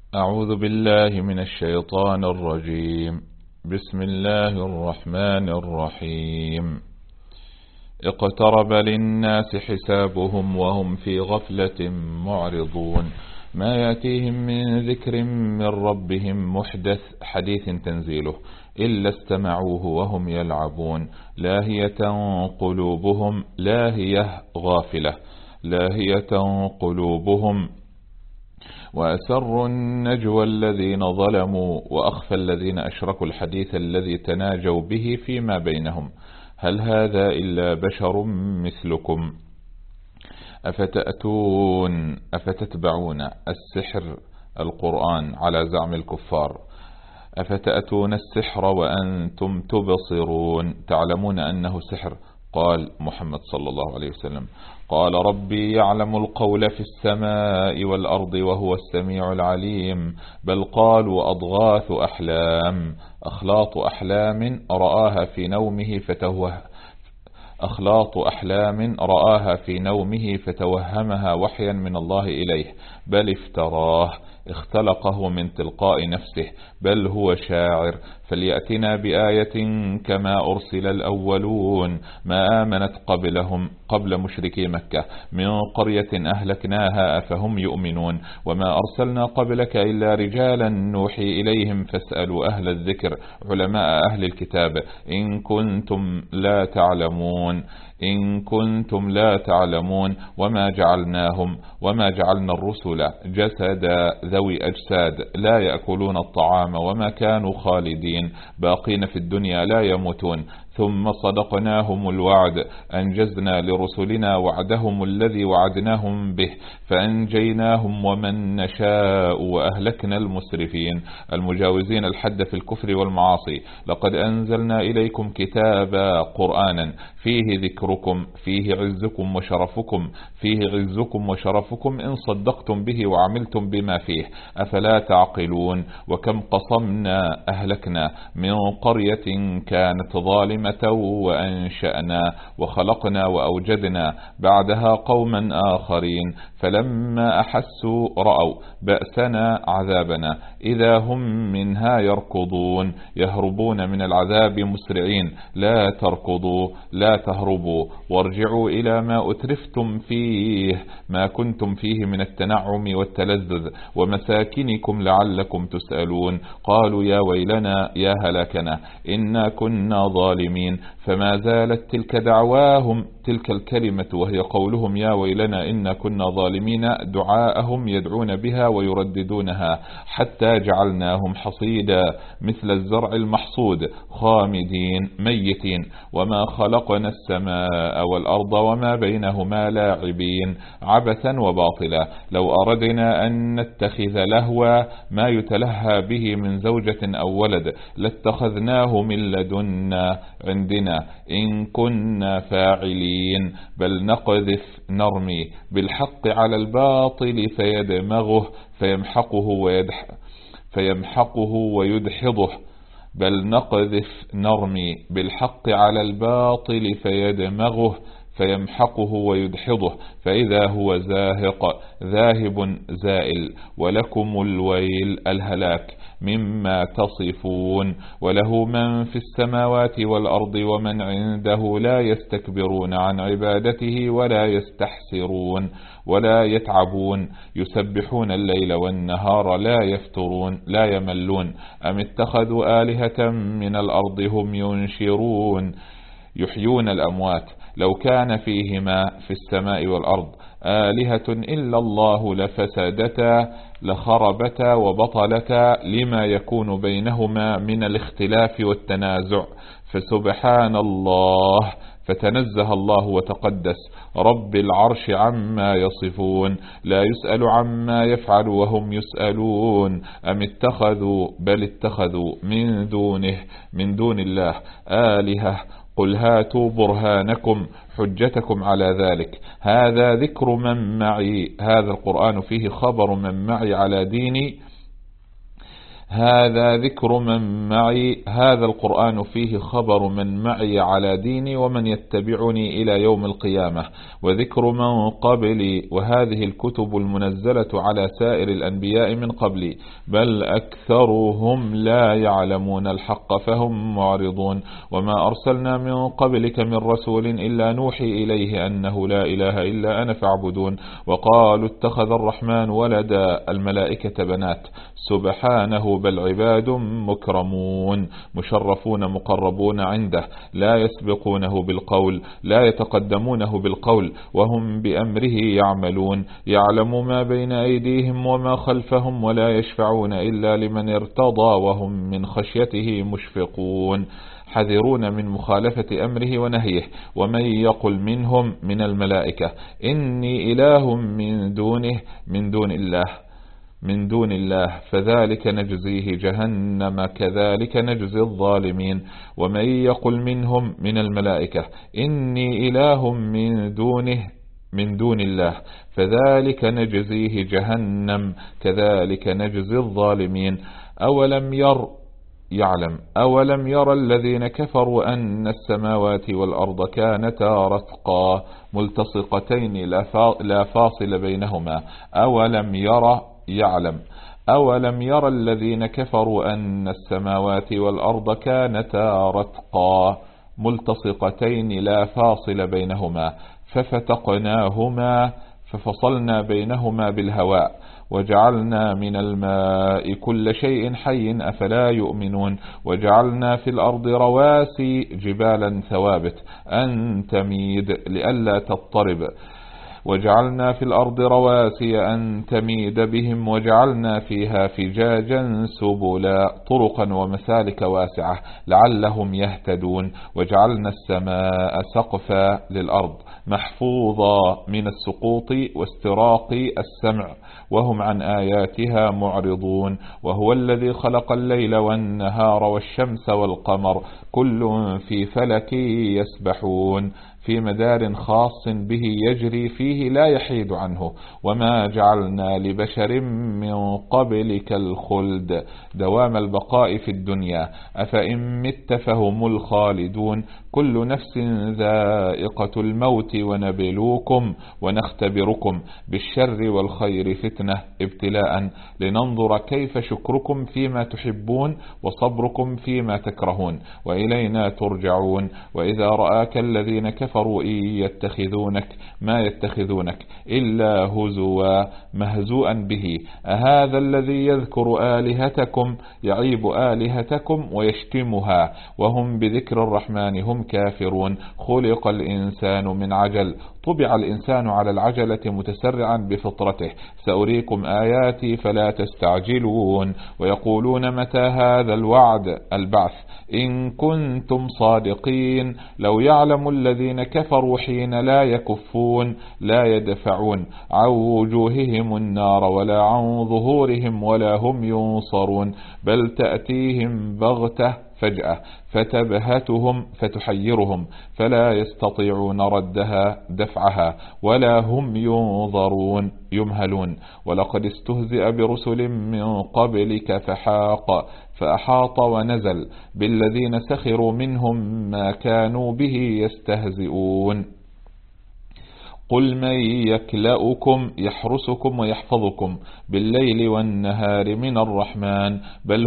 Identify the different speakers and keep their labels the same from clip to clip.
Speaker 1: أعوذ بالله من الشيطان الرجيم. بسم الله الرحمن الرحيم. اقترب للناس حسابهم وهم في غفلة معرضون. ما يأتيهم من ذكر من ربهم محدث حديث تنزيله إلا استمعوه وهم يلعبون. لاهية قلوبهم لاهية غافلة لاهية قلوبهم. وأسروا النجوى الذين ظلموا وأخفى الذين أشركوا الحديث الذي تناجوا به فيما بينهم هل هذا إلا بشر مثلكم أفتتبعون السحر القرآن على زعم الكفار أفتأتون السحر وأنتم تبصرون تعلمون أنه سحر. قال محمد صلى الله عليه وسلم قال ربي يعلم القول في السماء والأرض وهو السميع العليم. بل قالوا أضغاث أحلام أخلاط أحلام رآها في نومه فتوهمها وحيا من الله إليه. بل افتراه اختلقه من تلقاء نفسه بل هو شاعر. فليأتنا بآية كما أرسل الأولون. ما آمنت قبل مشركي مكة من قرية أهلكناها أفهم يؤمنون. وما أرسلنا قبلك إلا رجالا نوحي إليهم فاسألوا أهل الذكر علماء أهل الكتاب إن كنتم لا تعلمون. وما جعلنا الرسل جسدا ذوي أجساد لا يأكلون الطعام وما كانوا خالدين باقين في الدنيا لا يموتون. ثم صدقناهم الوعد أنجزنا لرسلنا وعدهم الذي وعدناهم به فأنجيناهم ومن نشاء وأهلكنا المسرفين المجاوزين الحد في الكفر والمعاصي. لقد أنزلنا إليكم كتابا قرآنا فيه ذكركم فيه عزكم وشرفكم إن صدقتم به وعملتم بما فيه أفلا تعقلون. وكم قصمنا أهلكنا من قرية كانت ظالمة وأنشأنا وخلقنا وأوجدنا بعدها قوما آخرين فلما أحسوا رأوا بأسنا عذابنا إذا هم منها يركضون يهربون من العذاب مسرعين. لا تركضوا لا تهربوا وارجعوا إلى ما أترفتم فيه ما كنتم فيه من التنعم والتلذذ ومساكنكم لعلكم تسألون. قالوا يا ويلنا يا هلاكنا إنا كنا ظالمين. فما زالت تلك دعواهم تلك الكلمة وهي قولهم يا ويلنا إنا كنا ظالمين دعاءهم يدعون بها ويرددونها حتى جعلناهم حصيدا مثل الزرع المحصود خامدين ميتين. وما خلقنا السماء والأرض وما بينهما لاعبين عبثا وباطلا. لو أردنا أن نتخذ لهوا ما يتلهى به من زوجة أو ولد لاتخذناه من لدنا عندنا إن كنا فاعلين. بل نقذف نرمي بالحق على الباطل فيمحقه ويدحضه. بل نقذف نرمي بالحق على الباطل فيمحقه ويدحضه فإذا هو ذاهب زائل. ولكم الويل الهلاك مما تصفون. وله من في السماوات والأرض ومن عنده لا يستكبرون عن عبادته ولا يستحسرون ولا يتعبون يسبحون الليل والنهار لا يفترون لا يملون. أم اتخذوا آلهة من الأرض هم ينشرون يحيون الأموات لو كان فيهما في السماء والأرض آلهة إلا الله لفسدتا لخربتا وبطلتا لما يكون بينهما من الاختلاف والتنازع. فسبحان الله فتنزه الله وتقدس رب العرش عما يصفون. لا يسأل عما يفعل وهم يسألون. أم اتخذوا من دون الله آلهة قل هاتوا برهانكم حجتكم على ذلك. هذا ذكر من معي هذا القرآن فيه خبر من معي على ديني هذا ذكر من معي، هذا القرآن فيه خبر من معي على ديني ومن يتبعني إلى يوم القيامة، وذكر من قبلي، وهذه الكتب المنزلة على سائر الأنبياء من قبلي، بل أكثرهم لا يعلمون الحق فهم معرضون. وما أرسلنا من قبلك من رسول إلا نوحي إليه أنه لا إله إلا أنا فاعبدون. وقالوا اتخذ الرحمن ولدا، الملائكة بنات، سبحانه بل عباد مكرمون مشرفون مقربون عنده، لا يسبقونه بالقول، لا يتقدمونه بالقول، وهم بأمره يعملون. يعلم ما بين أيديهم وما خلفهم، ولا يشفعون إلا لمن ارتضى، وهم من خشيته مشفقون حذرون من مخالفة أمره ونهيه. ومن يقل منهم من الملائكة إني إله من دون الله فذلك نجزيه جهنم كذلك نجزي الظالمين. ومن يقل منهم من الملائكة إني إله من دون الله فذلك نجزيه جهنم كذلك نجزي الظالمين. أولم ير الذين كفروا أن السماوات والأرض كانتا رتقا ملتصقتين لا فاصل بينهما. أولم ير الذين كفروا أن السماوات والأرض كانتا رتقا ملتصقتين لا فاصل بينهما ففصلنا بينهما بالهواء وجعلنا من الماء كل شيء حي أفلا يؤمنون. وجعلنا في الأرض رواسي جبالا ثوابت أن تميد لئلا تضطرب، وجعلنا في الأرض رواسي أن تميد بهم، وجعلنا فيها فجاجا سبلا طرقا ومسالك واسعة لعلهم يهتدون. وجعلنا السماء سقفا للأرض محفوظا من السقوط واستراق السمع وهم عن آياتها معرضون. وهو الذي خلق الليل والنهار والشمس والقمر كل في فلك يسبحون في مدار خاص به يجري فيه لا يحيد عنه. وما جعلنا لبشر من قبلك الخلد دوام البقاء في الدنيا أفإن مت فهم الخالدون. كل نفس ذائقة الموت ونختبركم بالشر والخير فتنة ابتلاء لننظر كيف شكركم فيما تحبون وصبركم فيما تكرهون وإلينا ترجعون. وإذا رآك الذين كفروا إن يتخذونك ما يتخذونك إلا هزوا مهزوءا به أهذا الذي يذكر آلهتكم يعيب آلهتكم ويشتمها وهم بذكر الرحمن هم كافرون. خلق الإنسان من عجل طبع الإنسان على العجلة متسرعا بفطرته سأريكم آياتي فلا تستعجلون. ويقولون متى هذا الوعد البعث إن كنتم صادقين. لو يعلم الذين كفروا حين لا يكفون لا يدفعون عن وجوههم النار ولا عن ظهورهم ولا هم ينصرون بل تأتيهم بغتة فجأة فتبهتهم فتحيرهم فلا يستطيعون ردها دفعها ولا هم يمهلون. ولقد استهزئ برسل من قبلك فأحاط ونزل بالذين سخروا منهم ما كانوا به يستهزئون. قل من يكلؤكم يحرسكم ويحفظكم بالليل والنهار من الرحمن بل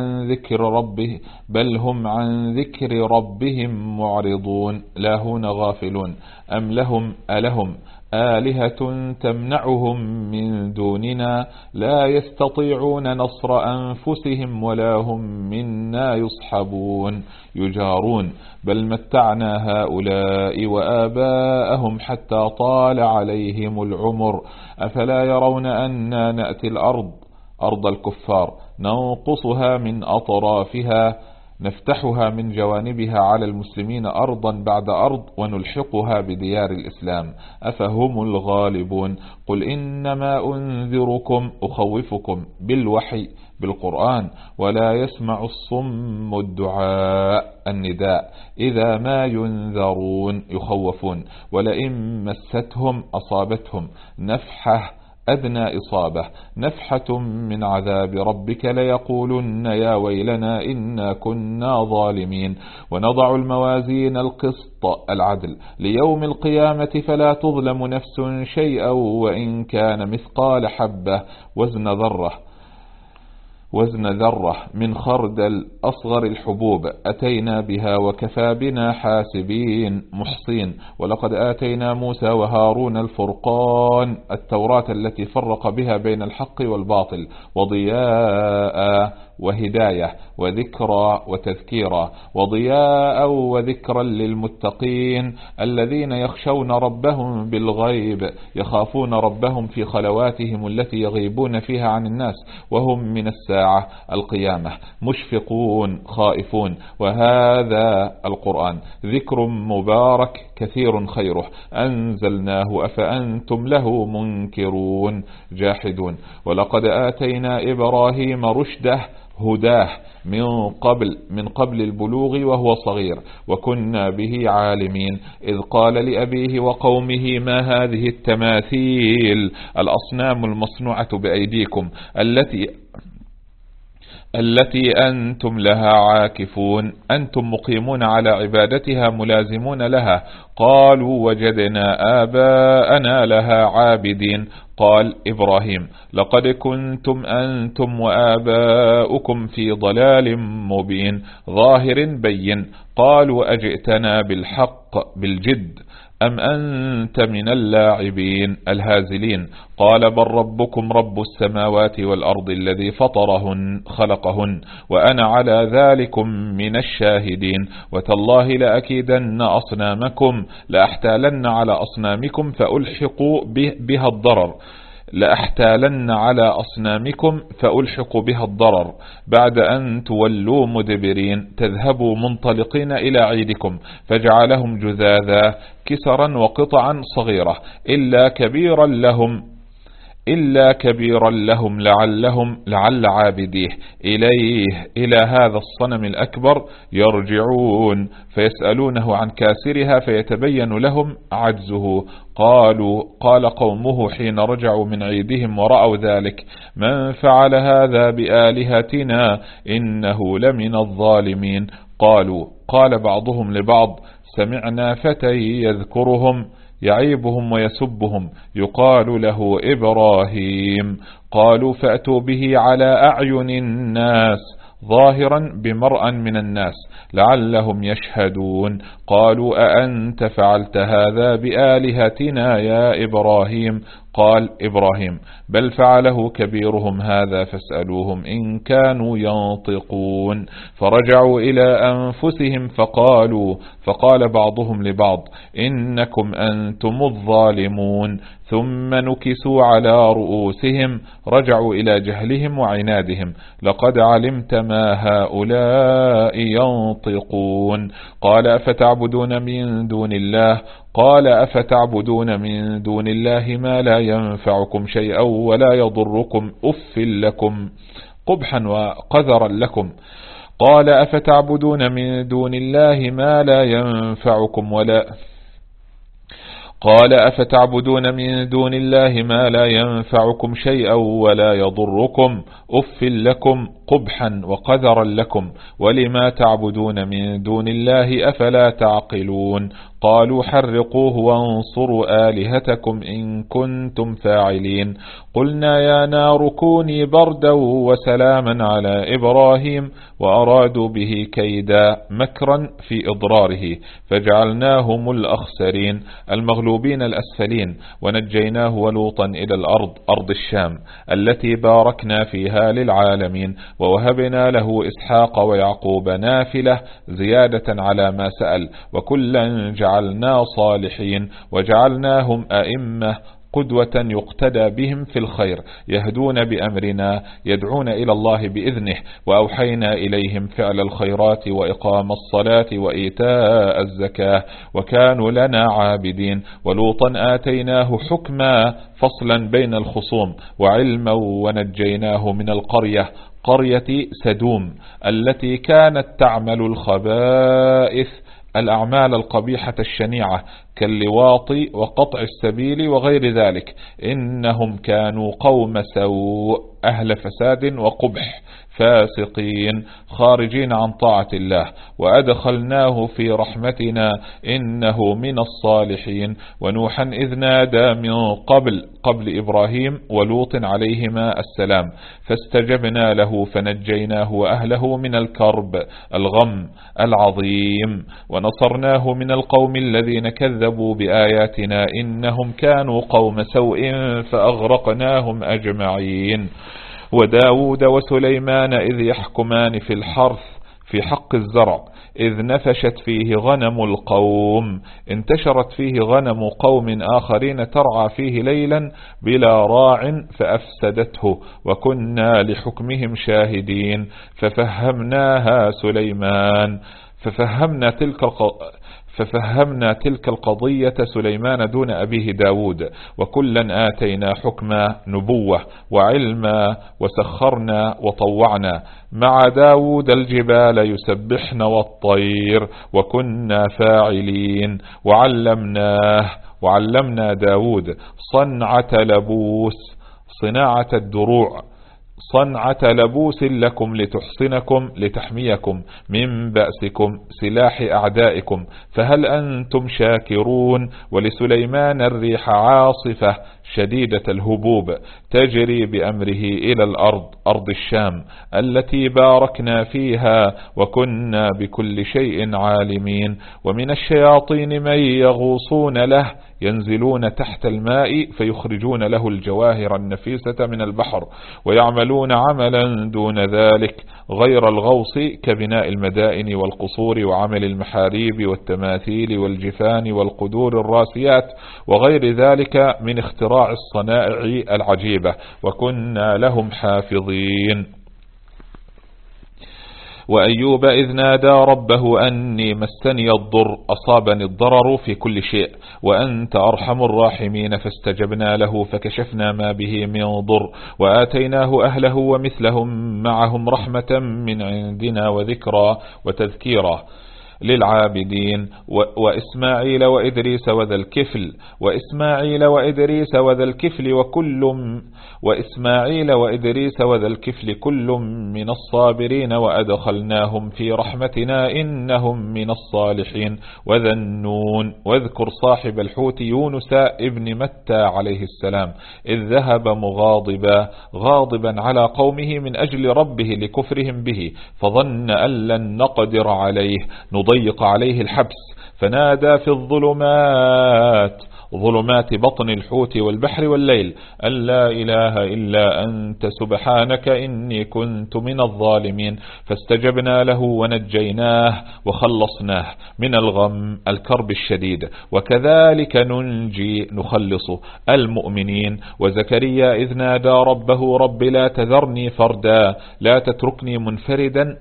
Speaker 1: هم عن ذكر ربهم معرضون لاهون غافلون. أم لهم آلهة تمنعهم من دوننا لا يستطيعون نصر أنفسهم ولا هم منا يصحبون يجارون بل متعنا هؤلاء وآباءهم حتى طال عليهم العمر أفلا يرون أنا نأتي أرض الكفار ننقصها من أطرافها نفتحها من جوانبها على المسلمين أرضا بعد أرض ونلحقها بديار الإسلام أفهم الغالبون. قل إنما أنذركم أخوفكم بالوحي بالقرآن ولا يسمع الصم النداء إذا ما ينذرون يخوفون ولئن مستهم أصابتهم نفحة أدنى إصابة نفحة من عذاب ربك ليقولن يا ويلنا إنا كنا ظالمين. ونضع الموازين القسط العدل ليوم القيامة فلا تظلم نفس شيئا وإن كان مثقال حبة وزن ذرة من خردل أصغر الحبوب أتينا بها وكفى بنا حاسبين محصين. ولقد آتينا موسى وهارون الفرقان التوراة التي فرق بها بين الحق والباطل وضياء وهداية وذكرى وتذكيرا وضياء وذكرا للمتقين الذين يخشون ربهم بالغيب يخافون ربهم في خلواتهم التي يغيبون فيها عن الناس وهم من الساعة القيامة مشفقون خائفون. وهذا القرآن ذكر مبارك كثير خيره أنزلناه أفأنتم له منكرون جاحدون. ولقد آتينا إبراهيم رشده هداه من قبل البلوغ وهو صغير وكنا به عالمين إذ قال لأبيه وقومه ما هذه التماثيل الأصنام المصنوعة بأيديكم التي أنتم لها عاكفون أنتم مقيمون على عبادتها ملازمون لها. قالوا وجدنا آباءنا لها عابدين. قال إبراهيم لقد كنتم أنتم وآباؤكم في ضلال مبين ظاهر بين. قالوا أجئتنا بالحق بالجد أم أنت من اللاعبين الهازلين. قال بل ربكم رب السماوات والأرض الذي خلقهن وأنا على ذلكم من الشاهدين. وتالله لأكيدن أصنامكم لأحتالن على أصنامكم فألحق بها الضرر بعد أن تولوا مدبرين تذهبوا منطلقين إلى عيدكم. فجعلهم جذاذا كسرا وقطعا صغيرة إلا كبيرا لهم لعل عابديه إلى هذا الصنم الأكبر يرجعون فيسألونه عن كاسرها فيتبين لهم عجزه. قال قومه حين رجعوا من عيدهم ورأوا ذلك من فعل هذا بآلهتنا إنه لمن الظالمين. قال بعضهم لبعض سمعنا فتى يذكرهم يعيبهم ويسبهم يقال له إبراهيم. قالوا فأتوا به على أعين الناس ظاهرا بمرأ من الناس لعلهم يشهدون. قالوا أأنت فعلت هذا بآلهتنا يا إبراهيم. قال إبراهيم بل فعله كبيرهم هذا فاسألوهم إن كانوا ينطقون. فرجعوا إلى أنفسهم فقال بعضهم لبعض إنكم أنتم الظالمون. ثم نكسوا على رؤوسهم رجعوا إلى جهلهم وعنادهم لقد علمت ما هؤلاء ينطقون. قال أفتعبدون من دون الله ما لا ينفعكم شيئا ولا يضركم أف لكم قبحا وقذرا لكم. قال أفتعبدون من دون الله ما لا ينفعكم شيئا ولا يضركم أف لكم قبحا وقذرا لكم ولما تعبدون من دون الله أفلا تعقلون. قالوا حرقوه وانصروا آلهتكم إن كنتم فاعلين. قلنا يا نار كوني بردا وسلاما على إبراهيم وأرادوا به كيدا مكرا في إضراره فجعلناهم الأخسرين المغلوبين الأسفلين. ونجيناه ولوطا إلى أرض الشام التي باركنا فيها للعالمين. ووهبنا له إسحاق ويعقوب نافلة زيادة على ما سأل. وكلا جعلنا صالحين وجعلناهم أئمة قدوة يقتدى بهم في الخير يهدون بأمرنا يدعون إلى الله بإذنه. وأوحينا إليهم فعل الخيرات وإقام الصلاة وإيتاء الزكاة وكانوا لنا عابدين. ولوطا آتيناه حكما فصلا بين الخصوم وعلما ونجيناه من قرية سدوم التي كانت تعمل الخبائث الأعمال القبيحة الشنيعة كاللواط وقطع السبيل وغير ذلك، إنهم كانوا قوم سوء أهل فساد وقبح فاسقين خارجين عن طاعة الله، وأدخلناه في رحمتنا إنه من الصالحين. ونوحا إذ نادى من قبل إبراهيم ولوط عليهما السلام فاستجبنا له فنجيناه وأهله من الغم العظيم، ونصرناه من القوم الذين كذبوا بآياتنا إنهم كانوا قوم سوء فأغرقناهم أجمعين. وداود وسليمان إذ يحكمان في الحرث في حق الزرع إذ نفشت فيه غنم القوم، انتشرت فيه غنم قوم آخرين ترعى فيه ليلا بلا راع فأفسدته، وكنا لحكمهم شاهدين. ففهمنا تلك القضية سليمان دون أبيه داود، وكلا آتينا حكما نبوة وعلما وسخرنا وطوعنا مع داود الجبال يسبحن والطير وكنا فاعلين. وعلمنا داود صناعة الدروع صنعة لبوس لكم لتحميكم من بأسكم سلاح أعدائكم، فهل أنتم شاكرون؟ ولسليمان الريح عاصفة شديدة الهبوب تجري بأمره إلى أرض الشام التي باركنا فيها وكنا بكل شيء عالمين. ومن الشياطين من يغوصون له ينزلون تحت الماء فيخرجون له الجواهر النفيسة من البحر، ويعملون عملا دون ذلك غير الغوص كبناء المدائن والقصور وعمل المحاريب والتماثيل والجفان والقدور الراسيات وغير ذلك من اختراع الصنائع العجيبة، وكنا لهم حافظين. وأيوب إذ نادى ربه أني مسني الضر أصابني الضرر في كل شيء وأنت أرحم الراحمين، فاستجبنا له فكشفنا ما به من ضر وآتيناه أهله ومثلهم معهم رحمة من عندنا وذكرى وتذكيرا للعابدين. وإسماعيل وإدريس وذا الكفل كل من الصابرين وأدخلناهم في رحمتنا إنهم من الصالحين. وذا النون واذكر صاحب الحوت يونس ابن متى عليه السلام إذ ذهب غاضبا على قومه من أجل ربه لكفرهم به، فظن أن لن نقدر عليه نضيق عليه الحبس، فنادى في ظلمات بطن الحوت والبحر والليل أن لا إله إلا أنت سبحانك إني كنت من الظالمين. فاستجبنا له ونجيناه وخلصناه من الكرب الشديد، وكذلك نخلص المؤمنين. وزكريا إذ نادى ربه رب لا تذرني فردا لا تتركني منفردا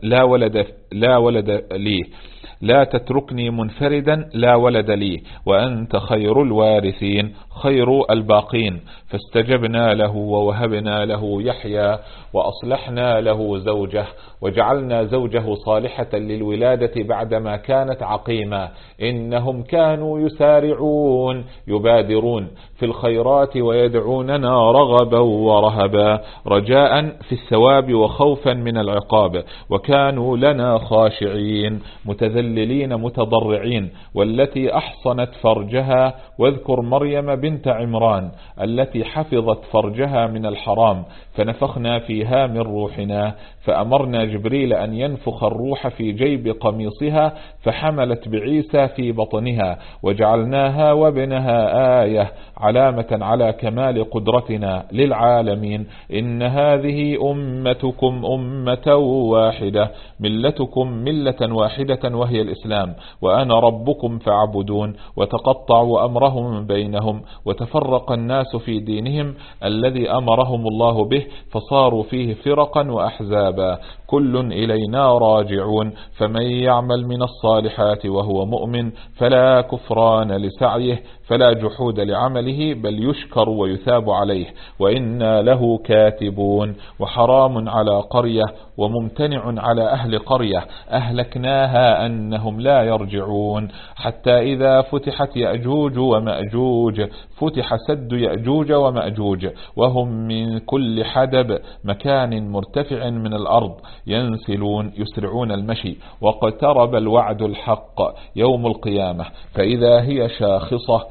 Speaker 1: لا ولد لي وأنت خير الوارثين خير الباقين. فاستجبنا له ووهبنا له يحيى وأصلحنا له زوجه وجعلنا زوجه صالحة للولادة بعدما كانت عقيما، إنهم كانوا يبادرون في الخيرات ويدعوننا رغبا ورهبا رجاء في الثواب وخوفا من العقاب، وكانوا لنا خاشعين متذللين متضرعين. والتي أحصنت فرجها واذكر مريم بنت عمران التي حفظت فرجها من الحرام فنفخنا فيها من روحنا، فأمرنا جبريل أن ينفخ الروح في جيب قميصها فحملت بعيسى في بطنها، وجعلناها وابنها آية علامة على كمال قدرتنا للعالمين. إن هذه أمتكم أمة واحدة ملتكم ملة واحدة وهي الإسلام، وأنا ربكم فاعبدون. وتقطعوا أمرهم بينهم وتفرق الناس في دينهم الذي أمرهم الله به، فصاروا فيه فرقا وأحزابا، كل إلينا راجعون. فمن يعمل من الصالحات وهو مؤمن فلا كفران لسعيه فلا جحود لعمله بل يشكر ويثاب عليه، وإنا له كاتبون. وحرام على قرية وممتنع على أهل قرية أهلكناها فإنهم لا يرجعون. حتى إذا فتحت يأجوج ومأجوج فتح سد يأجوج ومأجوج وهم من كل حدب مكان مرتفع من الأرض ينسلون يسرعون المشي. واقترب الوعد الحق يوم القيامة فإذا هي شاخصة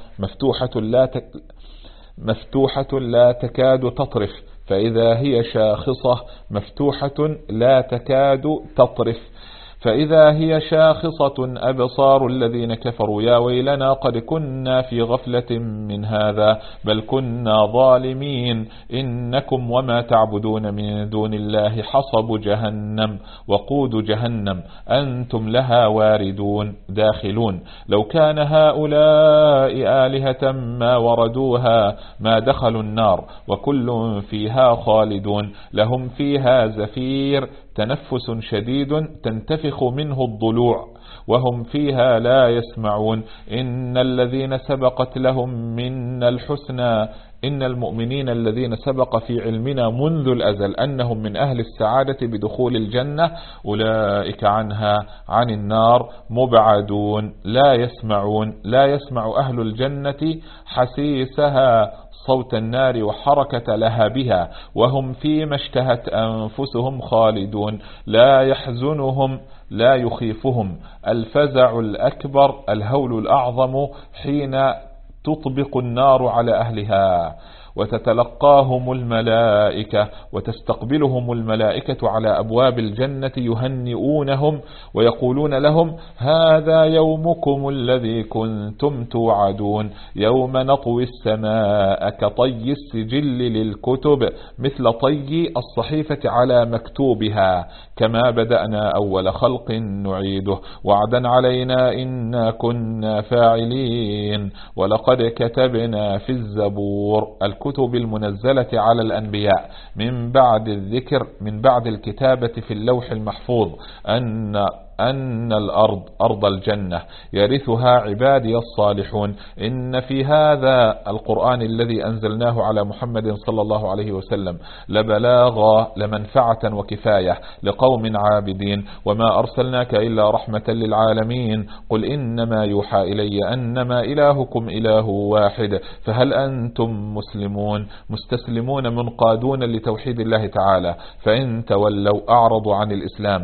Speaker 1: مفتوحة لا تكاد تطرف. فإذا هي شاخصة مفتوحة لا تكاد تطرف. فإذا هي شاخصة أبصار الذين كفروا يا ويلنا قد كنا في غفلة من هذا بل كنا ظالمين إنكم وما تعبدون من دون الله حصب جهنم وقود جهنم أنتم لها واردون داخلون. لو كان هؤلاء آلهة ما وردوها ما دخلوا النار وكل فيها خالدون لهم فيها زفير تنفس شديد تنتفخ منه الضلوع وهم فيها لا يسمعون. إن الذين سبقت لهم من الحسنى إن المؤمنين الذين سبق في علمنا منذ الأزل أنهم من أهل السعادة بدخول الجنة أولئك عنها عن النار مبعدون لا يسمعون. لا يسمع أهل الجنة حسيسها صوت النار وحركة لهبها وهم فيما اشتهت أنفسهم خالدون. لا يحزنهم لا يخيفهم الفزع الأكبر الهول الأعظم حين تطبق النار على أهلها وتتلقاهم الملائكة وتستقبلهم الملائكة على أبواب الجنة يهنئونهم ويقولون لهم هذا يومكم الذي كنتم توعدون يوم نطوي السماء كطي السجل للكتب مثل طي الصحيفة على مكتوبها كما بدأنا أول خلق نعيده وعدا علينا إنا كنا فاعلين. ولقد كتبنا في الزبور الكتب المنزلة على الأنبياء من بعد الذكر من بعد الكتابة في اللوح المحفوظ أن الأرض أرض الجنة يرثها عبادي الصالحون. إن في هذا القرآن الذي أنزلناه على محمد صلى الله عليه وسلم لبلاغا لمنفعة وكفاية لقوم عابدين وما أرسلناك إلا رحمة للعالمين. قل إنما يوحى إلي أنما إلهكم إله واحد فهل أنتم مسلمون مستسلمون منقادون لتوحيد الله تعالى. فإن تولوا أعرضوا عن الإسلام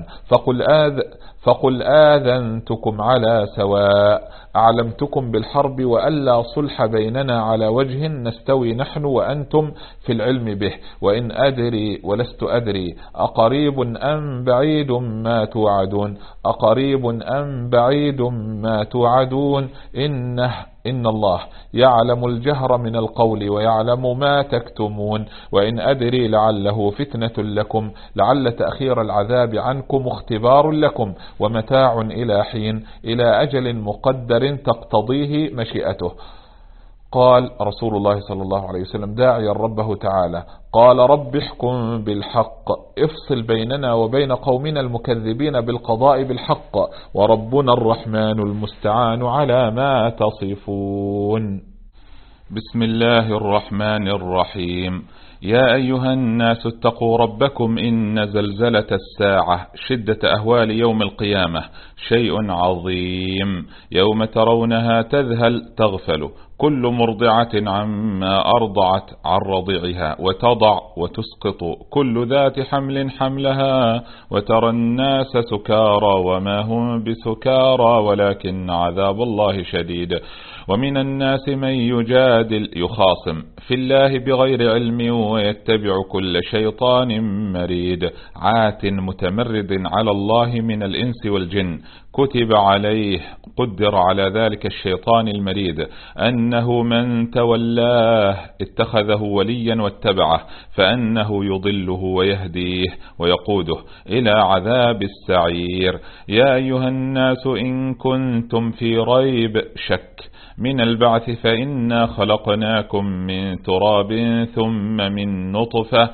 Speaker 1: فقل آذنتكم على سواء أعلمتكم بالحرب وألا صلح بيننا على وجه نستوي نحن وأنتم في العلم به وإن أدري ولست أدري أقريب أم بعيد ما توعدون أقريب أم بعيد ما توعدون إن الله يعلم الجهر من القول ويعلم ما تكتمون. وإن أدري لعله فتنة لكم لعل تأخير العذاب عنكم اختبار لكم ومتاع إلى حين إلى أجل مقدر تقتضيه مشيئته. قال رسول الله صلى الله عليه وسلم داعيا ربه تعالى قال رب احكم بالحق افصل بيننا وبين قومنا المكذبين بالقضاء بالحق وربنا الرحمن المستعان على ما تصفون. بسم الله الرحمن الرحيم. يا أيها الناس اتقوا ربكم إن زلزلة الساعة شدة أهوال يوم القيامة شيء عظيم يوم ترونها تذهل تغفل كل مرضعة عما أرضعت عن رضيعها وتضع وتسقط كل ذات حمل حملها وترى الناس سكارى وما هم بسكارى ولكن عذاب الله شديد. ومن الناس من يجادل يخاصم في الله بغير علم ويتبع كل شيطان مريد عات متمرد على الله من الإنس والجن كتب عليه قدر على ذلك الشيطان المريد أنه من تولاه اتخذه وليا واتبعه فأنه يضله ويهديه ويقوده إلى عذاب السعير. يا أيها الناس إن كنتم في ريب شك من البعث فإنا خلقناكم من تراب ثم من نطفة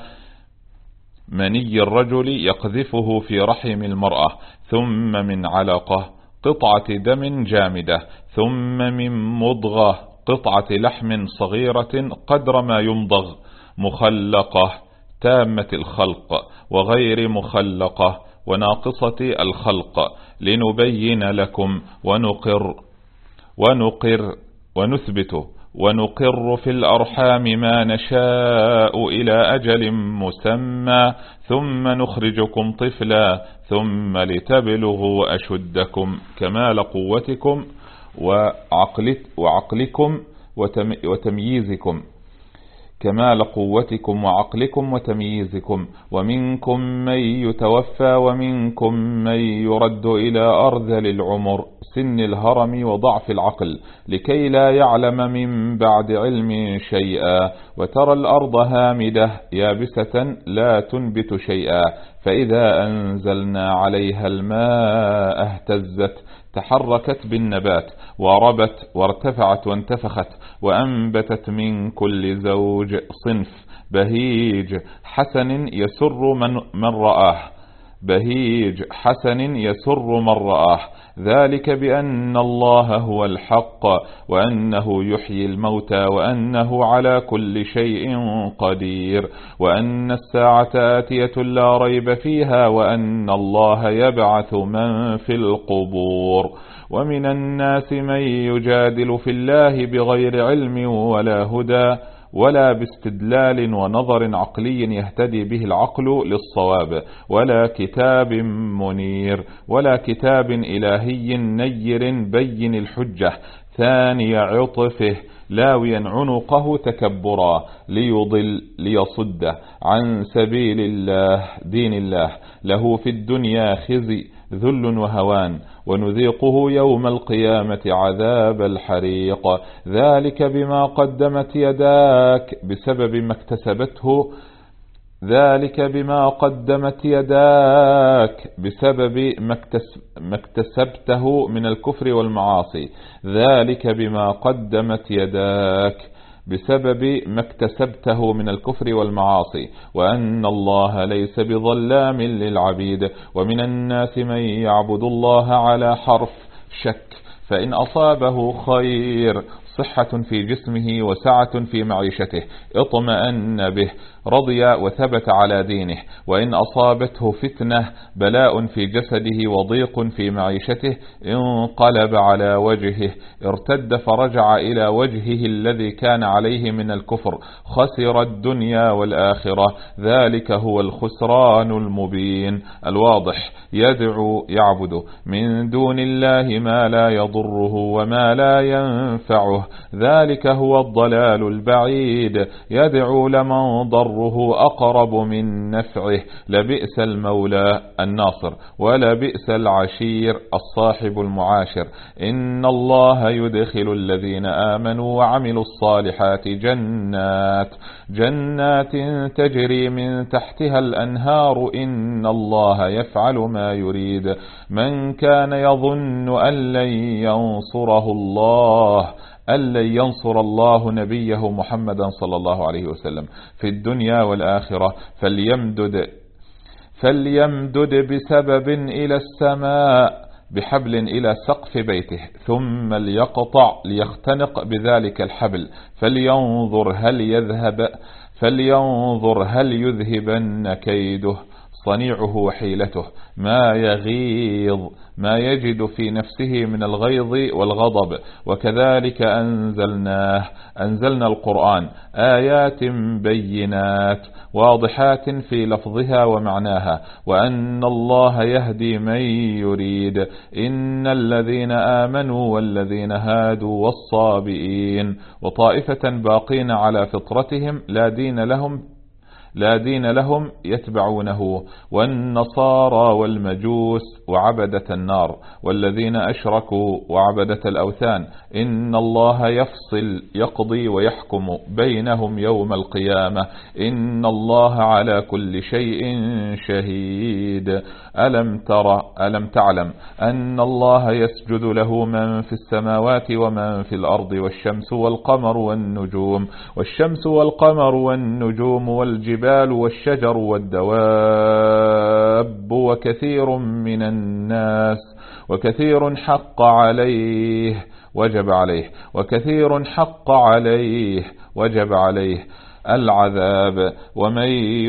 Speaker 1: مني الرجل يقذفه في رحم المرأة ثم من علقة قطعة دم جامدة ثم من مضغة قطعة لحم صغيرة قدر ما يمضغ مخلقة تامة الخلق وغير مخلقة وناقصة الخلق، لنبين لكم ونثبت ونقر في الأرحام ما نشاء إلى أجل مسمى ثم نخرجكم طفلا ثم لتبلغوا أشدكم كمال قوتكم وعقلكم وتمييزكم، كمال قوتكم وعقلكم وتمييزكم، ومنكم من يتوفى ومنكم من يرد إلى أرذل العمر سن الهرم وضعف العقل لكي لا يعلم من بعد علم شيئا، وترى الأرض هامدة يابسة لا تنبت شيئا، فإذا أنزلنا عليها الماء اهتزت تحركت بالنبات وربت وارتفعت وانتفخت وأنبتت من كل زوج صنف بهيج حسن يسر من رآه، بهيج حسن يسر من رآه، ذلك بأن الله هو الحق وأنه يحيي الموتى وأنه على كل شيء قدير، وأن الساعة آتية لا ريب فيها، وأن الله يبعث من في القبور، ومن الناس من يجادل في الله بغير علم ولا هدى ولا باستدلال ونظر عقلي يهتدي به العقل للصواب، ولا كتاب منير ولا كتاب إلهي نير بين الحجة ثاني عطفه لاويا عنقه تكبرا ليصد عن سبيل الله دين الله، له في الدنيا خزي ذل وهوان، ونذيقه يوم القيامة عذاب الحريق، ذلك بما قدمت يداك بسبب ما اكتسبته، ذلك بما قدمت يداك بسبب ما اكتسبته من الكفر والمعاصي، ذلك بما قدمت يداك بسبب ما اكتسبته من الكفر والمعاصي، وأن الله ليس بظلام للعبيد، ومن الناس من يعبد الله على حرف شك، فإن أصابه خير صحة في جسمه وسعة في معيشته اطمأن به رضي وثبت على دينه، وإن أصابته فتنة بلاء في جسده وضيق في معيشته انقلب على وجهه ارتد فرجع إلى وجهه الذي كان عليه من الكفر، خسر الدنيا والآخرة، ذلك هو الخسران المبين الواضح. يعبد من دون الله ما لا يضره وما لا ينفعه، ذلك هو الضلال البعيد، يدعو لمن ضره أقرب من نفعه، لبئس المولى الناصر ولبئس العشير الصاحب المعاشر. إن الله يدخل الذين آمنوا وعملوا الصالحات جنات تجري من تحتها الأنهار، إن الله يفعل ما يريد. من كان يظن أن لن ينصر الله نبيه محمدا صلى الله عليه وسلم في الدنيا والآخرة فليمدد بسبب إلى السماء بحبل إلى سقف بيته ثم ليختنق بذلك الحبل فلينظر هل يذهبن كيده صنيعه وحيلته ما يغيظ ما يجد في نفسه من الغيظ والغضب. وكذلك أنزلنا القرآن آيات بينات واضحات في لفظها ومعناها، وأن الله يهدي من يريد. إن الذين آمنوا والذين هادوا والصابئين وطائفة باقين على فطرتهم لا دين لهم يتبعونه، والنصارى والمجوس وعبدة النار والذين أشركوا وعبدة الأوثان، إن الله يقضي ويحكم بينهم يوم القيامة، إن الله على كل شيء شهيد. ألم تعلم أن الله يسجد له من في السماوات ومن في الأرض والشمس والقمر والنجوم والجبال والشجر والدواب وكثير من الناس وكثير حق عليه وجب عليه العذاب. ومن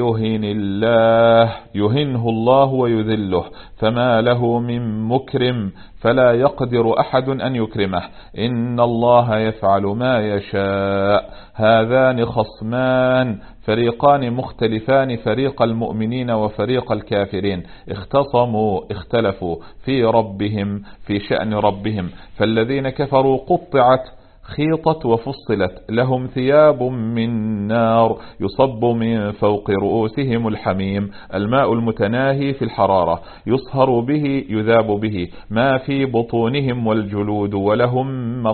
Speaker 1: يهنه الله ويذله فما له من مكرم فلا يقدر أحد أن يكرمه. إن الله يفعل ما يشاء. هذان خصمان فريقان مختلفان، فريق المؤمنين وفريق الكافرين، اختلفوا في شأن ربهم. فالذين كفروا قطعت خيطت وفصلت لهم ثياب من نار يصب من فوق رؤوسهم الحميم، الماء المتناهي في الحرارة، يصهر به يذاب به ما في بطونهم والجلود، ولهم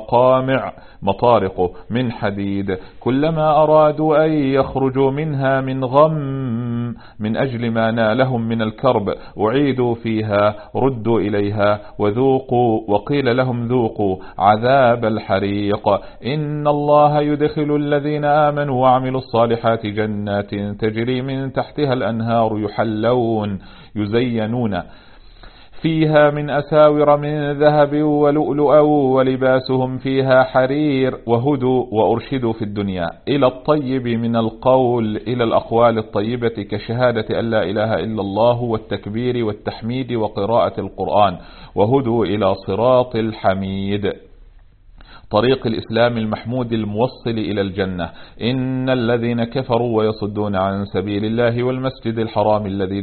Speaker 1: مطارق من حديد، كلما أرادوا أن يخرجوا منها من غم من أجل ما نالهم من الكرب أعيدوا فيها ردوا إليها وقيل لهم ذوقوا عذاب الحريق. إن الله يدخل الذين آمنوا وعملوا الصالحات جنات تجري من تحتها الأنهار يزينون فيها من أساور من ذهب ولؤلؤا ولباسهم فيها حرير، وهدوا وأرشدوا في الدنيا إلى الطيب من القول، إلى الأقوال الطيبة كشهادة أن لا إله إلا الله والتكبير والتحميد وقراءة القرآن، وهدوا إلى صراط الحميد طريق الإسلام المحمود الموصل إلى الجنة. إن الذين كفروا ويصدون عن سبيل الله والمسجد الحرام الذي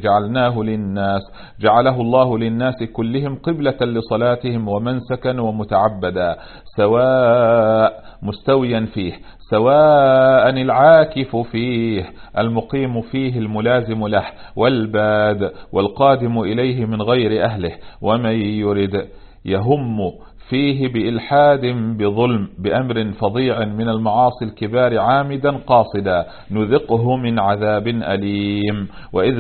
Speaker 1: جعله الله للناس كلهم قبلة لصلاتهم ومنسكا ومتعبدا سواء مستويا فيه، سواء العاكف فيه المقيم فيه الملازم له والباد والقادم إليه من غير أهله، ومن يرد يهم فيه بإلحاد بظلم بأمر فظيع من المعاصي الكبار عامدا قاصدا نذقه من عذاب أليم. وإذ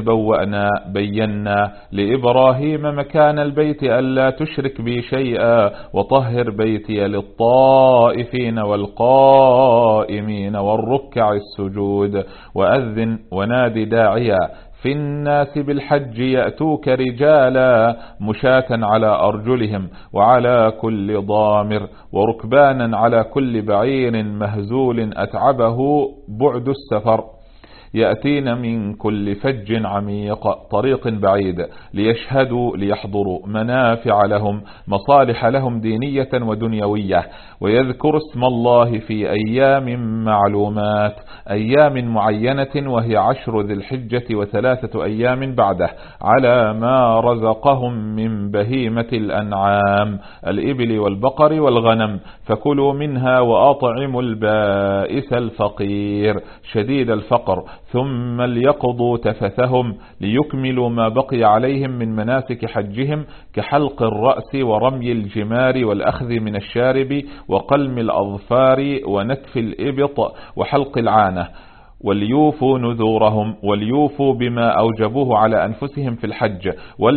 Speaker 1: بينا لإبراهيم مكان البيت ألا تشرك بي شيئا وطهر بيتي للطائفين والقائمين والركع السجود، وأذن ونادي داعيا في الناس بالحج يأتوك رجالا مشاة على أرجلهم وعلى كل ضامر وركبانا على كل بعير مهزول أتعبه بعد السفر، يأتين من كل فج عميق طريق بعيد ليحضروا منافع لهم مصالح لهم دينية ودنيوية، ويذكر اسم الله في أيام معلومات، أيام معينة وهي 10 ذي الحجة و3 أيام بعده، على ما رزقهم من بهيمة الأنعام الإبل والبقر والغنم، فكلوا منها وأطعموا البائس الفقير شديد الفقر، ثم ليقضوا تفثهم ليكملوا ما بقي عليهم من مناسك حجهم كحلق الرأس ورمي الجمار والأخذ من الشارب وقلم الأظفار ونتف الإبط وحلق العانة، وليوفوا نذورهم وليوفوا بما أوجبوه على أنفسهم في الحج،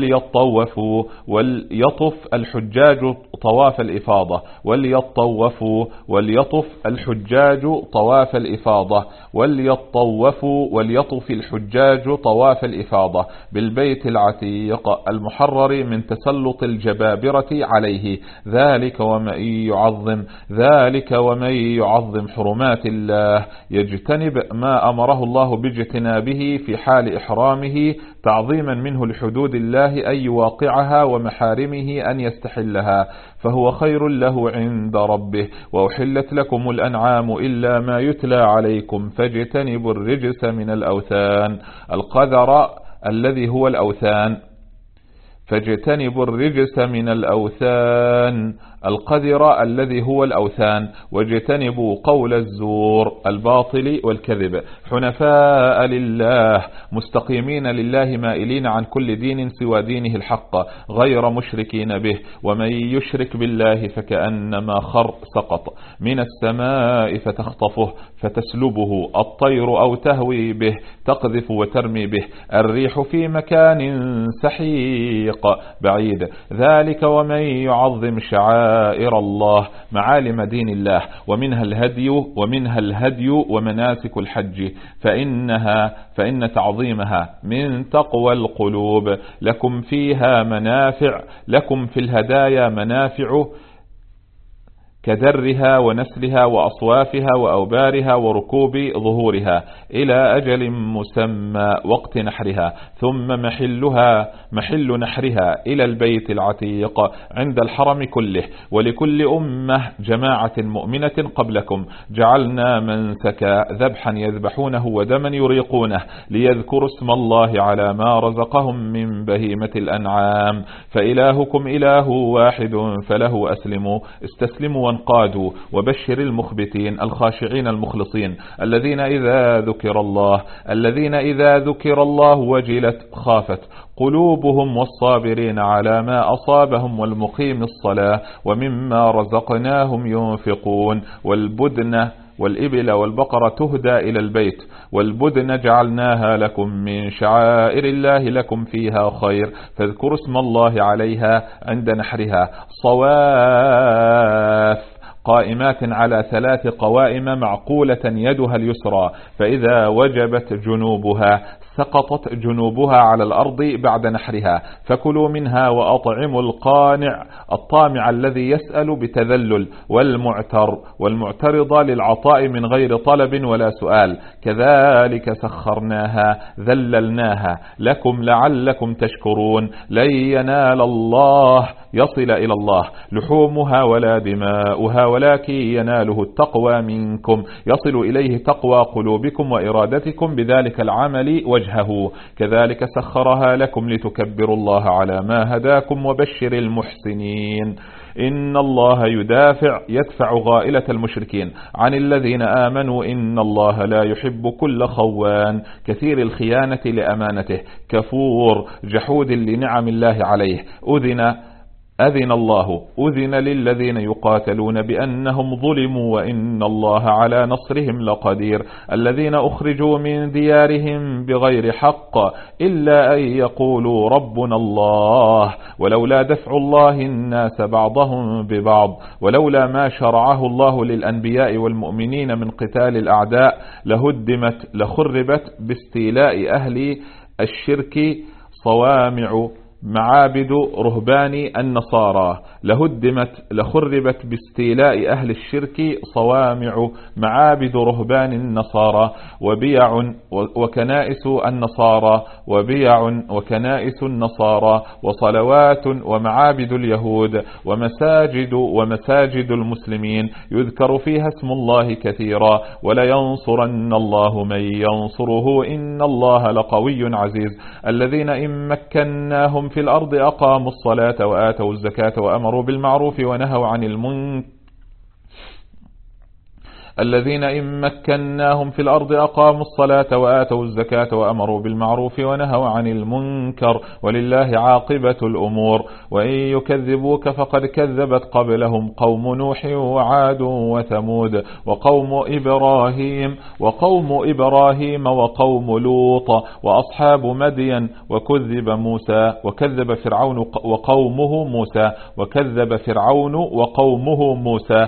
Speaker 1: وليطف الحجاج طواف الإفاضة وليطف الحجاج طواف الإفاضة بالبيت العتيق المحرر من تسلط الجبابرة عليه، ذلك ومن يعظم حرمات الله يجتنب ما أمره الله باجتنابه في حال إحرامه تعظيما منه لحدود الله أن يواقعها ومحارمه أن يستحلها، فهو خير له عند ربه. وأحلت لكم الأنعام إلا ما يتلى عليكم فاجتنبوا الرجس من الأوثان القذر الذي هو الأوثان القذر الذي هو الأوثان، واجتنبوا قول الزور الباطل والكذب، حنفاء لله مستقيمين لله مائلين عن كل دين سوى دينه الحق غير مشركين به، ومن يشرك بالله فكأنما سقط من السماء فتسلبه الطير أو تهوي به تقذف وترمي به الريح في مكان سحيق بعيد، ذلك ومن يعظم شعائر الله معالم دين الله ومنها الهدي ومناسك الحج، فإن تعظيمها من تقوى القلوب. لكم فيها منافع، لكم في الهدايا منافع كدرها ونسلها وأصوافها وأوبارها وركوب ظهورها إلى أجل مسمى وقت نحرها، ثم محل نحرها إلى البيت العتيق عند الحرم كله. ولكل أمة جماعة مؤمنة قبلكم جعلنا منسكا ذبحا يذبحونه ودما يريقونه ليذكروا اسم الله على ما رزقهم من بهيمة الأنعام، فإلهكم إله واحد فله أسلموا استسلموا وانقادوا. وبشر المخبتين الخاشعين المخلصين الذين إذا ذكر الله وجلت خافت قلوبهم، والصابرين على ما أصابهم والمقيم الصلاة ومما رزقناهم ينفقون. والإبل والبقرة تهدى إلى البيت، والبدن جعلناها لكم من شعائر الله لكم فيها خير، فاذكروا اسم الله عليها عند نحرها. صواف قائمات على 3 قوائم معقولة يدها اليسرى، فإذا وجبت جنوبها سقطت جنوبها على الأرض بعد نحرها، فكلوا منها وأطعموا الطامع الذي يسأل بتذلل، والمعترض للعطاء من غير طلب ولا سؤال. كذلك سخرناها ذللناها لكم لعلكم تشكرون. لن ينال الله يصل إلى الله لحومها ولا دماؤها ولكن يناله التقوى منكم، يصل إليه تقوى قلوبكم وإرادتكم بذلك العمل وجهه. كذلك سخرها لكم لتكبروا الله على ما هداكم. وبشر المحسنين إن الله يدفع غائلة المشركين عن الذين آمنوا، إن الله لا يحب كل خوان كثير الخيانة لأمانته كفور جحود لنعم الله عليه. أذن للذين يقاتلون بأنهم ظلموا وإن الله على نصرهم لقدير. الذين أخرجوا من ديارهم بغير حق إلا أن يقولوا ربنا الله، ولولا دفع الله الناس بعضهم ببعض، ولولا ما شرعه الله للأنبياء والمؤمنين من قتال الأعداء لخربت باستيلاء أهل الشرك صوامع معابد رهبان النصارى. لخربت باستيلاء أهل الشرك صوامع معابد رهبان النصارى وكنائس النصارى وصلوات ومعابد اليهود ومساجد المسلمين يذكر فيها اسم الله كثيرا، ولينصرن الله من ينصره إن الله لقوي عزيز. الذين إن مكناهم في الأرض أقاموا الصلاة وآتوا الزكاة وأمروا بالمعروف ونهوا عن المنكر. الذين إن مكناهم في الأرض أقاموا الصلاة وآتوا الزكاة وأمروا بالمعروف ونهوا عن المنكر، ولله عاقبة الأمور. وإن يكذبوك فقد كذبت قبلهم قوم نوح وعاد وثمود وقوم إبراهيم وقوم لوط وأصحاب مدين. وكذب فرعون وقومه موسى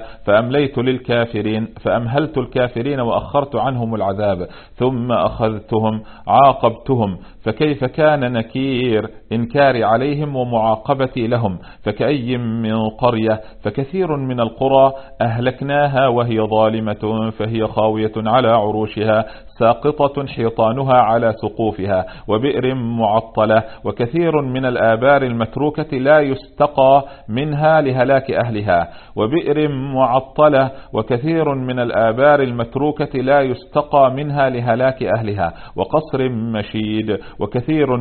Speaker 1: فأمهلت الكافرين وأخرت عنهم العذاب ثم أخذتهم عاقبتهم، فكيف كان نكير إنكاري عليهم ومعاقبتي لهم. فكأي من قرية فكثير من القرى أهلكناها وهي ظالمة فهي خاوية على عروشها ساقطة حيطانها على سقوفها. وبئر معطلة وكثير من الآبار المتروكة لا يستقى منها لهلاك أهلها. وقصر مشيد وكثير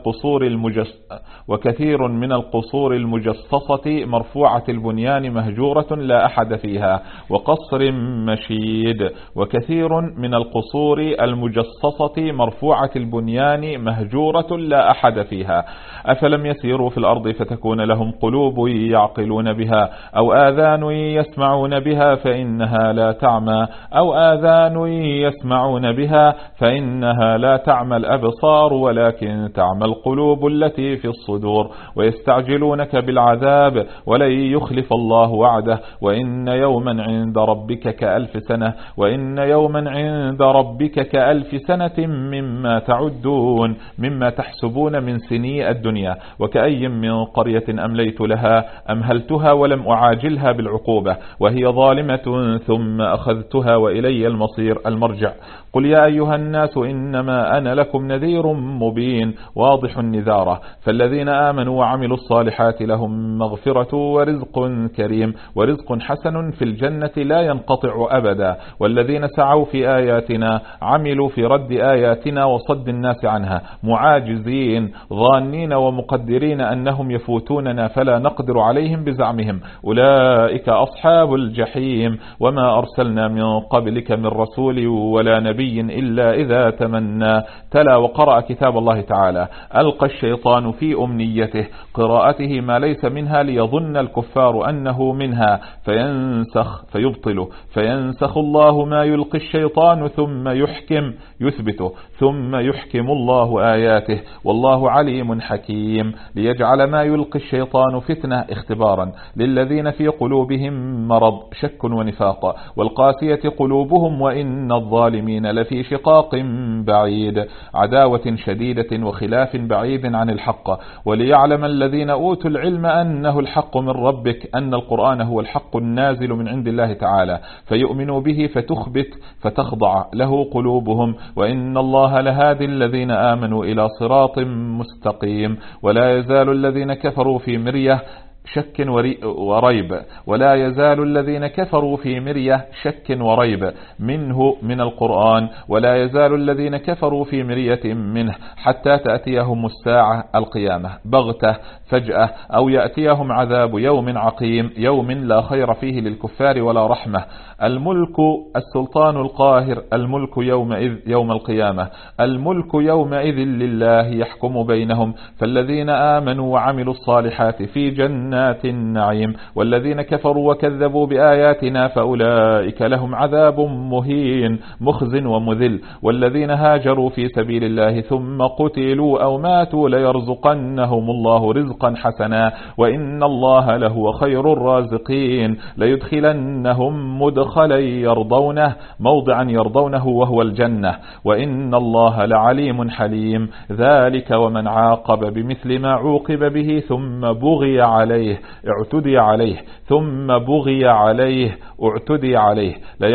Speaker 1: من القصور المجصصة مرفوعة البنيان مهجورة لا أحد فيها. وقصر مشيد وكثير من القصور المجصصة مرفوعة البنيان مهجورة لا أحد فيها. أفلم يسيروا في الأرض فتكون لهم قلوب يعقلون بها أو آذان يسمعون بها فإنها لا تعمى الأبصار ولكن تعمى القلوب التي في الصدور. ويستعجلونك بالعذاب ولن يخلف الله وعده، وإن يوما عند ربك كألف سنة، وإن يوما عند ربك كألف سنة مما تعدون، مما تحسبون من سني الدنيا. وكأي من قرية أمليت لها أمهلتها ولم أعاجلها بالعقوبة وهي ظالمة ثم أخذتها وإلي المرجع. قل يا أيها الناس إنما أنا لكم نذير مبين واضح النذارة. فالذين آمنوا وعملوا الصالحات لهم مغفرة ورزق كريم، ورزق حسن في الجنة لا ينقطع أبدا. والذين سعوا في آياتنا عملوا في رد آياتنا وصد الناس عنها معاجزين ظانين ومقدرين أنهم يفوتوننا فلا نقدر عليهم بزعمهم، أولئك أصحاب الجحيم. وما أرسلنا من قبلك من رسول ولا نبي إلا إذا تمنى تلا وقرأ كتاب الله تعالى ألقى الشيطان في أمنيته قراءته ما ليس منها ليظن الكفار أنه منها فيبطل فينسخ الله ما يلقي الشيطان ثم يحكم يثبته ثم يحكم الله آياته والله عليم حكيم. ليجعل ما يلقي الشيطان فتنة اختبارا للذين في قلوبهم مرض شك ونفاق والقاسية قلوبهم وإن الظالمين لفي شقاق بعيد عداوة شديدة وخلاف بعيد عن الحق. وليعلم الذين أوتوا العلم أنه الحق من ربك أن القرآن هو الحق النازل من عند الله تعالى فيؤمنوا به فتخبت فتخضع له قلوبهم وإن الله لهادي الذين آمنوا إلى صراط مستقيم. ولا يزال الذين كفروا في مرية شك وريب ولا يزال الذين كفروا في مرية شك وريب منه من القرآن ولا يزال الذين كفروا في مرية منه حتى تأتيهم الساعة القيامة بغتة فجأة أو يأتيهم عذاب يوم عقيم يوم لا خير فيه للكفار ولا رحمة. الملك السلطان القاهر الملك يومئذ يوم القيامة الملك يومئذ لله يحكم بينهم. فالذين آمنوا وعملوا الصالحات في جنات النعيم والذين كفروا وكذبوا بآياتنا فأولئك لهم عذاب مهين مخز ومذل. والذين هاجروا في سبيل الله ثم قتلوا أو ماتوا ليرزقنهم الله رزقا حسنا وإن الله لهو خير الرازقين. ليدخلنهم مدخلا يرضونه موضعا يرضونه وهو الجنة وإن الله لعليم حليم. ذلك ومن عاقب بمثل ما عوقب به ثم بغي عليه اعتدي عليه ثم بغي عليه اعتدي عليه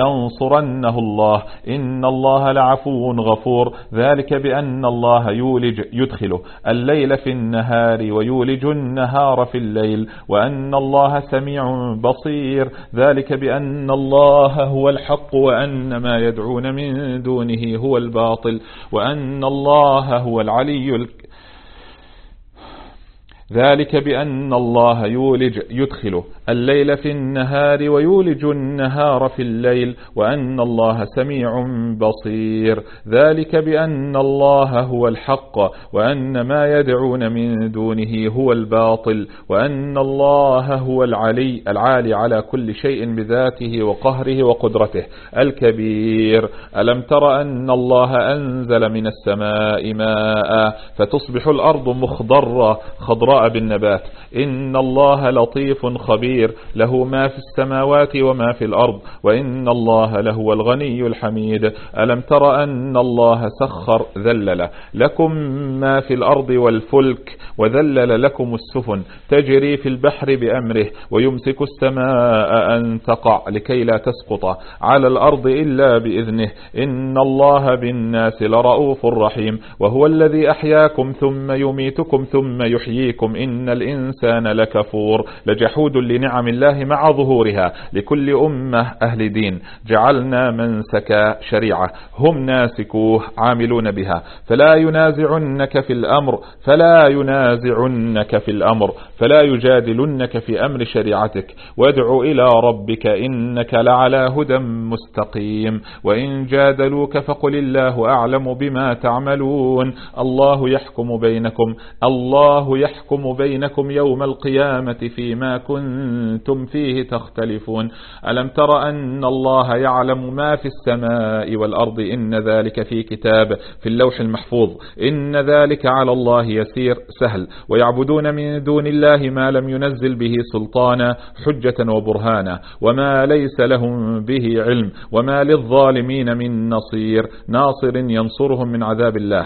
Speaker 1: لينصرنه الله إن الله لعفو غفور. ذلك بأن الله يدخل الليل في النهار ويولج النهار في الليل وأن الله سميع بصير. ذلك بأن الله هو الحق وأن ما يدعون من دونه هو الباطل وأن الله هو العلي ذلك بأن الله يدخل الليل في النهار ويولج النهار في الليل وأن الله سميع بصير. ذلك بأن الله هو الحق وأن ما يدعون من دونه هو الباطل وأن الله هو العالي على كل شيء بذاته وقهره وقدرته الكبير. ألم تر أن الله أنزل من السماء ماء فتصبح الأرض مخضرة خضراء بالنبات إن الله لطيف خبير له ما في السماوات وما في الأرض وإن الله لهو الغني الحميد. ألم تر أن الله سخر ذلل لكم ما في الأرض والفلك وذلل لكم السفن تجري في البحر بأمره ويمسك السماء أن تقع لكي لا تسقط على الأرض إلا بإذنه إن الله بالناس لرؤوف رحيم. وهو الذي أحياكم ثم يميتكم ثم يحييكم إن الإنسان لكفور لجحود لنعم الله مع ظهورها. لكل أمة أهل دين جعلنا منسك شريعة هم ناسكوه عاملون بها فلا ينازعنك في الأمر فلا يجادلنك في أمر شريعتك وادع إلى ربك إنك لعلى هدى مستقيم. وإن جادلوك فقل الله أعلم بما تعملون الله يحكم يحكم بينكم يوم القيامة فيما كنتم فيه تختلفون. ألم تر أن الله يعلم ما في السماء والأرض إن ذلك في كتاب في اللوح المحفوظ إن ذلك على الله يسير سهل. ويعبدون من دون الله ما لم ينزل به سلطانا حجة وبرهانا وما ليس لهم به علم وما للظالمين من نصير ناصر ينصرهم من عذاب الله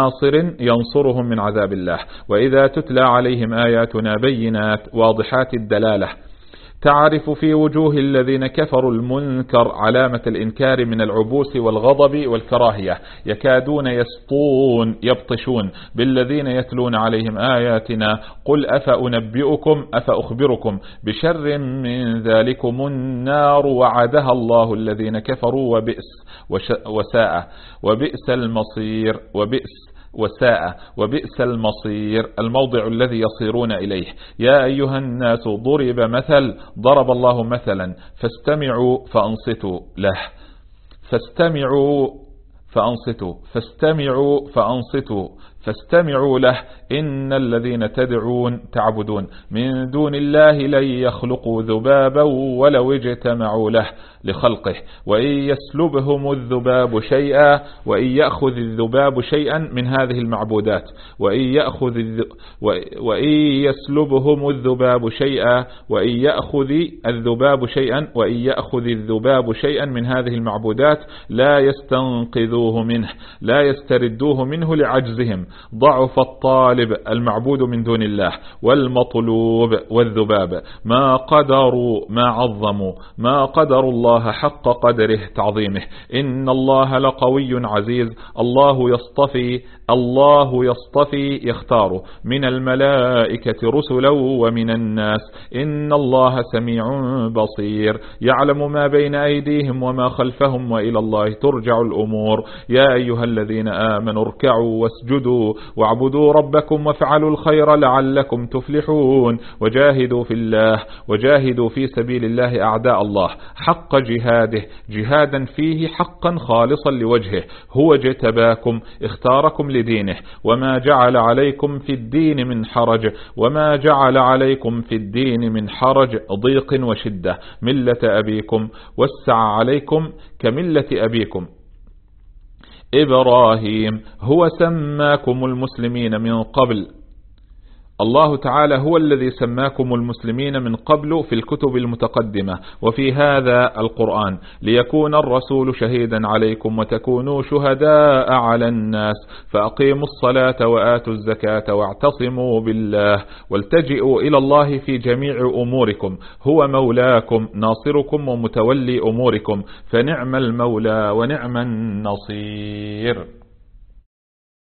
Speaker 1: وإذا تتلى عليهم آياتنا بينات واضحات الدلالة تعرف في وجوه الذين كفروا المنكر علامة الإنكار من العبوس والغضب والكراهية يكادون يبطشون بالذين يتلون عليهم آياتنا قل أفأخبركم بشر من ذلكم النار وعدها الله الذين كفروا وبئس المصير الموضع الذي يصيرون إليه. يا أيها الناس ضرب الله مثلا فاستمعوا فاستمعوا له إن الذين تعبدون من دون الله لن يخلقوا ذبابا ولو اجتمعوا له لخلقه وإن يسلبهم الذباب شيئا وإن يأخذ الذباب شيئا من هذه المعبودات وإن يسلبهم الذباب شيئا وإن يأخذ الذباب شيئا من هذه المعبودات لا يستردوه منه لعجزهم ضعف الطالب المعبود من دون الله والمطلوب والذباب ما عظموا ما قدروا الله حق قدره تعظيمه إن الله لقوي عزيز الله يصطفي يختار من الملائكة رسلا ومن الناس إن الله سميع بصير يعلم ما بين أيديهم وما خلفهم وإلى الله ترجع الأمور. يا أيها الذين آمنوا اركعوا واسجدوا واعبدوا ربكم وافعلوا الخير لعلكم تفلحون وجاهدوا في سبيل الله أعداء الله حق جهاده جهادا فيه حقا خالصا لوجهه هو اجتباكم اختاركم لدينه وما جعل عليكم في الدين من حرج ضيق وشدة ملة أبيكم وسع عليكم كملة أبيكم إبراهيم هو سماكم المسلمين من قبل. الله تعالى هو الذي سماكم المسلمين من قبل في الكتب المتقدمة وفي هذا القرآن ليكون الرسول شهيدا عليكم وتكونوا شهداء على الناس فأقيموا الصلاة وآتوا الزكاة واعتصموا بالله والتجئوا إلى الله في جميع أموركم هو مولاكم ناصركم ومتولي أموركم فنعم المولى ونعم النصير.